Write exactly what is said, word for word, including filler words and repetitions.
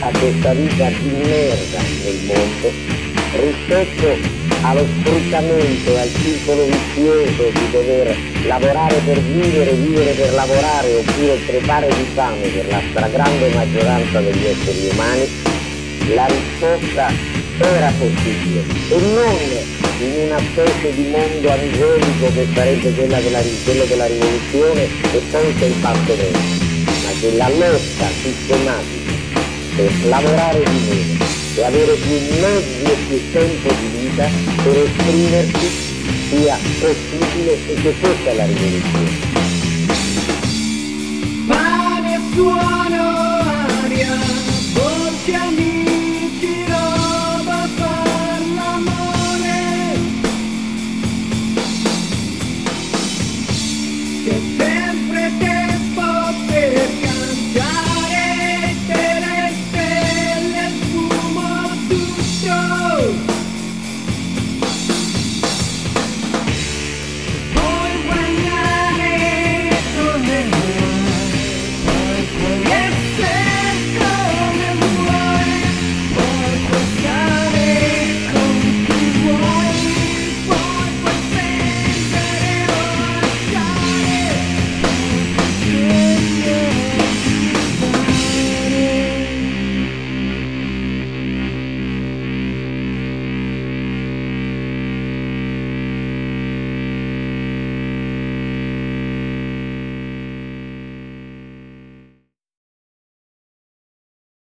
a questa vita di merda nel mondo, rispetto allo sfruttamento e al circolo vizioso di dover lavorare per vivere, vivere per lavorare, oppure crepare di fame per la stragrande maggioranza degli esseri umani, la risposta era possibile, e non in una specie di mondo angelico che sarebbe quella della, quello della rivoluzione e poi c'è il passo verde, ma che la lotta sistematica per lavorare di meno e avere più mezzi e più tempo di vita per esprimersi sia possibile, e che questa è la rivoluzione. Pane, suono, aria, voce amica.